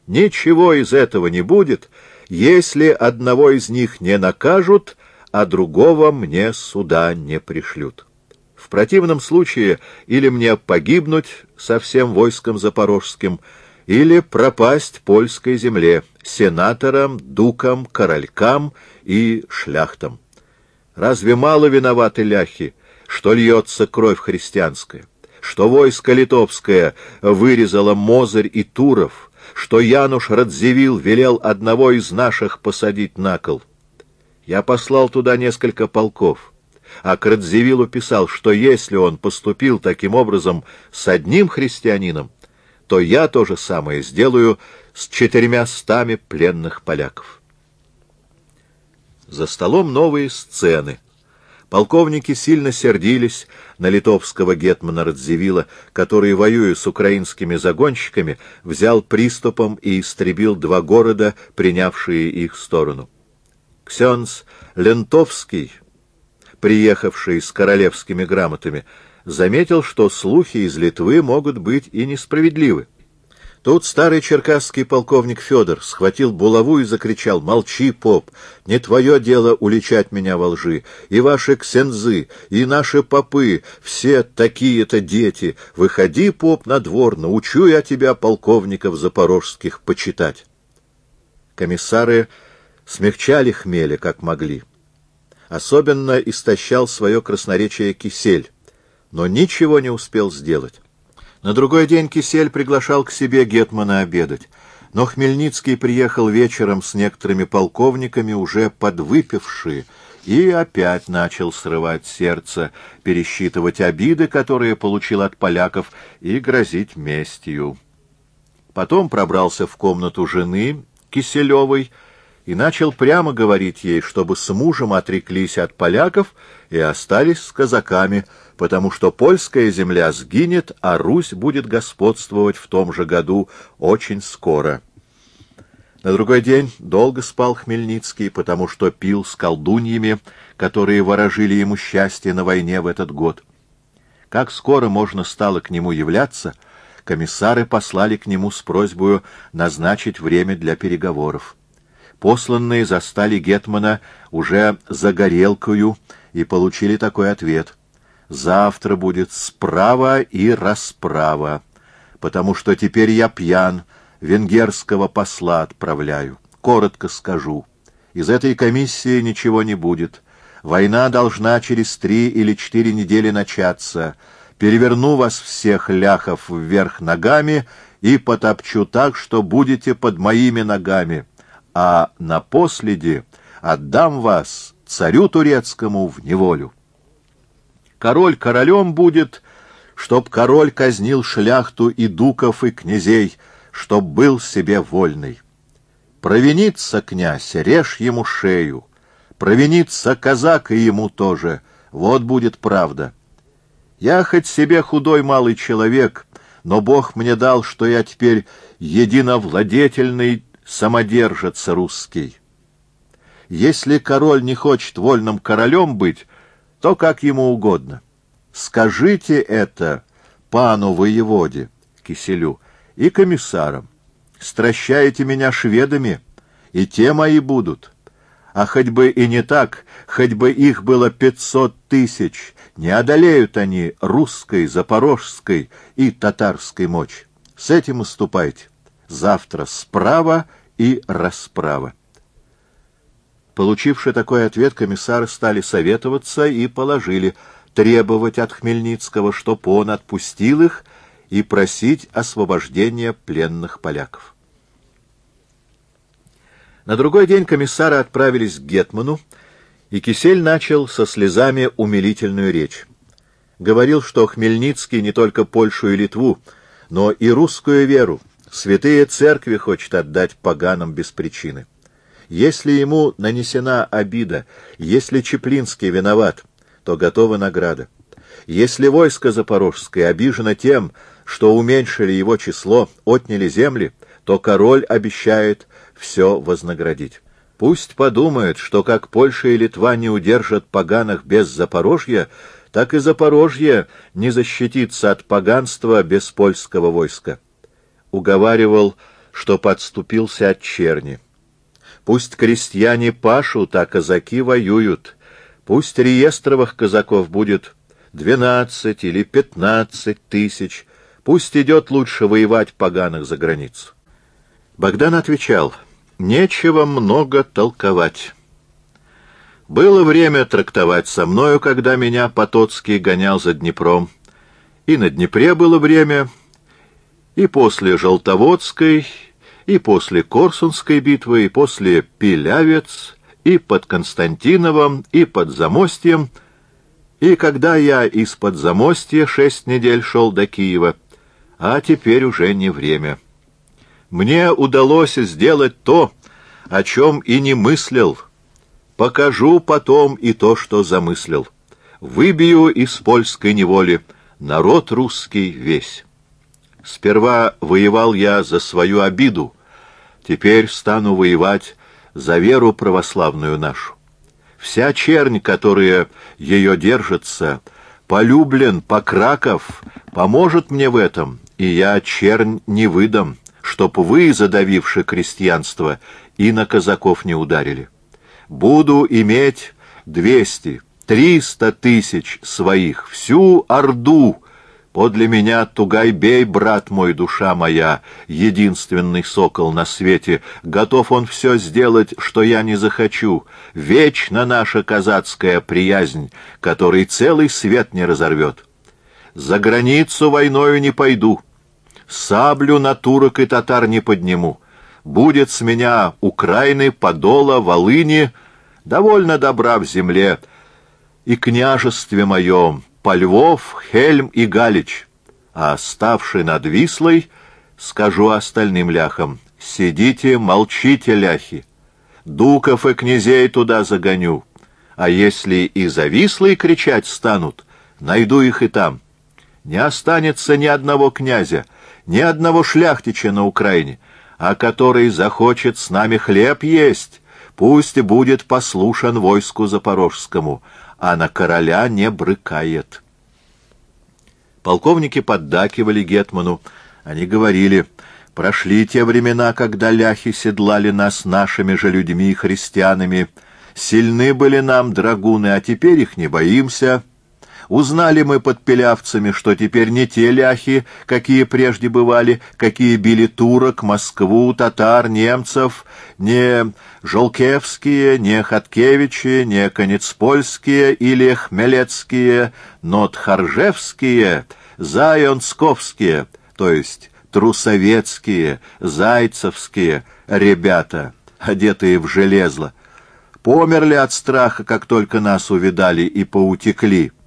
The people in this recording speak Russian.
Ничего из этого не будет, если одного из них не накажут, а другого мне суда не пришлют. В противном случае или мне погибнуть со всем войском запорожским, или пропасть польской земле, сенаторам, дукам, королькам и шляхтам. Разве мало виноваты ляхи, что льется кровь христианская, что войско литовское вырезало Мозырь и Туров, что Януш Радзивилл велел одного из наших посадить на кол? Я послал туда несколько полков, а к Радзивиллу писал, что если он поступил таким образом с одним христианином, то я то же самое сделаю с 400 пленных поляков. За столом новые сцены. Полковники сильно сердились на литовского гетмана Радзивилла, который, воюя с украинскими загонщиками, взял приступом и истребил 2 города, принявшие их сторону. Ксенц Лентовский, приехавший с королевскими грамотами, заметил, что слухи из Литвы могут быть и несправедливы. Тут старый черкасский полковник Федор схватил булаву и закричал: «Молчи, поп, не твое дело уличать меня во лжи, и ваши ксензы, и наши попы, все такие-то дети. Выходи, поп, на двор, научу я тебя полковников запорожских почитать». Комиссары смягчали хмеля, как могли. Особенно истощал свое красноречие Кисель, но ничего не успел сделать. На другой день Кисель приглашал к себе гетмана обедать, но Хмельницкий приехал вечером с некоторыми полковниками, уже подвыпившие, и опять начал срывать сердце, пересчитывать обиды, которые получил от поляков, и грозить местью. Потом пробрался в комнату жены Киселевой и начал прямо говорить ей, чтобы с мужем отреклись от поляков и остались с казаками, потому что польская земля сгинет, а Русь будет господствовать в том же году очень скоро. На другой день долго спал Хмельницкий, потому что пил с колдуньями, которые ворожили ему счастье на войне в этот год. Как скоро можно стало к нему являться, комиссары послали к нему с просьбой назначить время для переговоров. Посланные застали гетмана уже за горелкою и получили такой ответ: «Завтра будет справа и расправа, потому что теперь я пьян, венгерского посла отправляю. Коротко скажу, из этой комиссии ничего не будет. Война должна через 3 или 4 недели начаться. Переверну вас всех, ляхов, вверх ногами и потопчу так, что будете под моими ногами, а напоследи отдам вас царю турецкому в неволю. Король королем будет, чтоб король казнил шляхту и дуков, и князей, чтоб был себе вольный. Провинится князь, режь ему шею, провинится казак, и ему тоже, вот будет правда. Я хоть себе худой малый человек, но Бог мне дал, что я теперь единовладетельный самодержец русский. Если король не хочет вольным королем быть, то как ему угодно. Скажите это пану воеводе, Киселю, и комиссарам. Стращаете меня шведами, и те мои будут. А хоть бы и не так, хоть бы их было 500 000, не одолеют они русской, запорожской и татарской мочи. С этим и ступайте. Завтра справа и расправа. Получивши такой ответ, комиссары стали советоваться и положили требовать от Хмельницкого, чтоб он отпустил их, и просить освобождения пленных поляков. На другой день комиссары отправились к гетману, и Кисель начал со слезами умилительную речь. Говорил, что Хмельницкий не только Польшу и Литву, но и русскую веру, святые церкви хочет отдать поганам без причины. Если ему нанесена обида, если Чеплинский виноват, то готова награда. Если войско запорожское обижено тем, что уменьшили его число, отняли земли, то король обещает все вознаградить. Пусть подумают, что как Польша и Литва не удержат поганых без Запорожья, так и Запорожье не защитится от поганства без польского войска. Уговаривал, что подступился от черни. Пусть крестьяне пашут, а казаки воюют. Пусть реестровых казаков будет 12 или 15 тысяч. Пусть идет лучше воевать поганых за границу. Богдан отвечал: нечего много толковать. Было время трактовать со мною, когда меня Потоцкий гонял за Днепром. И на Днепре было время, и после Желтоводской, и после Корсунской битвы, и после Пилявец, и под Константиновым, и под Замостьем, и когда я из-под Замостья 6 недель шел до Киева, а теперь уже не время. Мне удалось сделать то, о чем и не мыслил. Покажу потом и то, что замыслил. Выбью из польской неволи народ русский весь. Сперва воевал я за свою обиду, теперь стану воевать за веру православную нашу. Вся чернь, которая ее держится, Полюблен, Покраков, поможет мне в этом, и я чернь не выдам, чтоб вы, задавивши крестьянство, и на казаков не ударили. Буду иметь 200-300 тысяч своих, всю орду. Подле меня Тугай-бей, брат мой, душа моя, единственный сокол на свете. Готов он все сделать, что я не захочу. Вечно наша казацкая приязнь, которой целый свет не разорвет. За границу войною не пойду, саблю на турок и татар не подниму. Будет с меня Украины, Подола, Волыни, довольно добра в земле и княжестве моем, по Львов, Хельм и Галич, а оставший над Вислой, скажу остальным ляхам: сидите, молчите, ляхи, дуков и князей туда загоню, а если и за Вислой кричать станут, найду их и там. Не останется ни одного князя, ни одного шляхтича на Украине, а который захочет с нами хлеб есть, пусть будет послушан войску запорожскому, а на короля не брыкает. Полковники поддакивали гетману. Они говорили: прошли те времена, когда ляхи седлали нас нашими же людьми и христианами. Сильны были нам драгуны, а теперь их не боимся. Узнали мы под пилявцами, что теперь не те ляхи, какие прежде бывали, какие били турок, Москву, татар, немцев, не Жолкевские, не Хаткевичи, не Конецпольские или Хмелецкие, но Тхаржевские, Зайонсковские, то есть трусовецкие, зайцевские ребята, одетые в железло. Померли от страха, как только нас увидали, и поутекли.